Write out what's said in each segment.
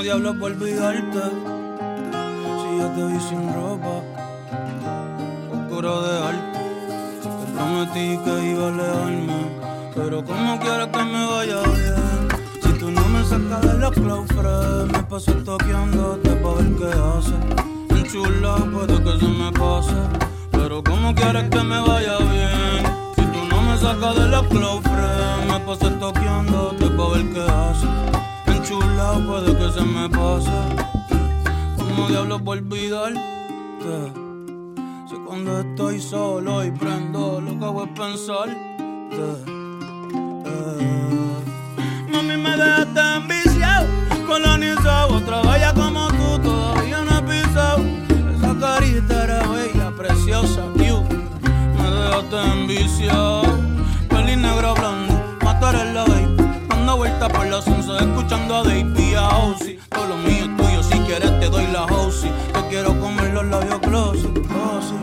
diablos por olvidarte? Si yo te vi sin ropa, oscuro de arte. Te prometí que iba a alejarme, pero como quieres que me vaya bien. Si tú no me sacas de los claustros, me paso toqueándote pa' ver qué haces. En chula puede que se me pase, pero como quieres que me vaya bien. Si tú no me sacas de los claustros, me paso toqueándote pa' ver qué haces. En chula puede que se me pase. Como diablos por olvidarte? Si cuando estoy solo y prendo, lo que hago es pensarte. Mami, me dejaste enviciado, colonizado. Otra bella como tú todavía no he pisado. Esa carita era bella, preciosa, cute. Me dejaste enviciado. Peli negra blanda, matar en la baby. Dando vueltas por la once, escuchando a Davey, a Ozzy. Todo lo mío es tuyo, si quieres te doy la Ozzy. Te quiero comer los labios glossy, glossy.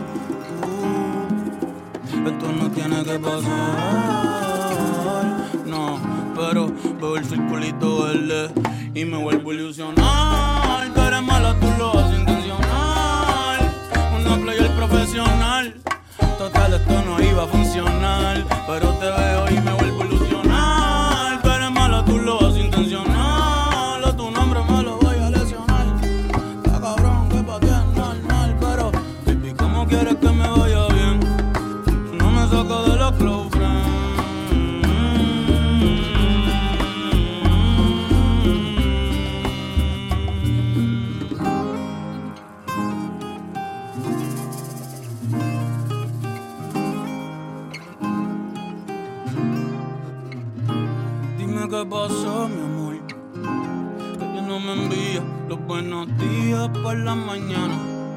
Esto no tiene que pasar, no, pero veo el circulito verde y me vuelvo a ilusionar. Que eres mala, tú lo haces intencional. Una player profesional. Total, esto no iba a funcionar, pero te veo y me vuelvo a ilusionar. Que eres mala, tú lo haces intencional. A tu nombre me lo voy a lesionar. Está cabrón que pa' ti es normal, pero baby, ¿cómo quieres que me vaya bien? No me saco de los close friends. Dime qué pasó, mi amor, que ya no me envía los buenos días por la mañana.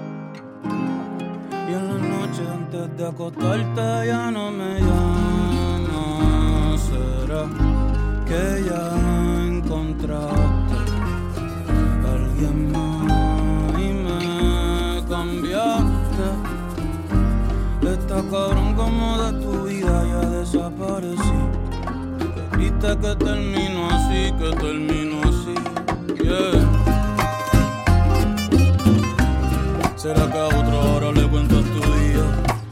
Y en la noche antes de acostarte ya no me llamas. ¿Será que ya encontraste a alguien más y me cambiaste? Está cabrón como de tu vida ya desaparecí. Que triste que termino así, yeah. ¿Será que a otro ahora le cuentas tu día?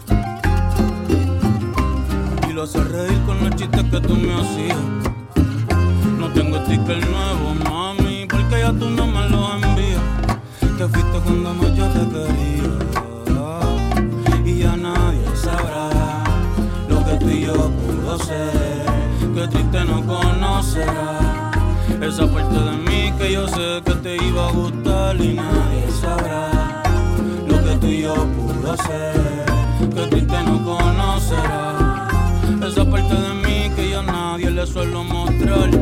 Y lo haces reír con los chistes que tú me hacías. No tengo sticker nuevo, mami, porque ya tú no me lo envías. Te fuiste cuando más yo te quería, y ya nadie sabrá lo que tú y yo pudo ser. Qué triste no conocerá esa parte de mí que yo sé que te iba a gustar, y nadie sabrá tú y yo pudo ser. Que triste no conocerá esa parte de mí que yo a nadie le suelo mostrar.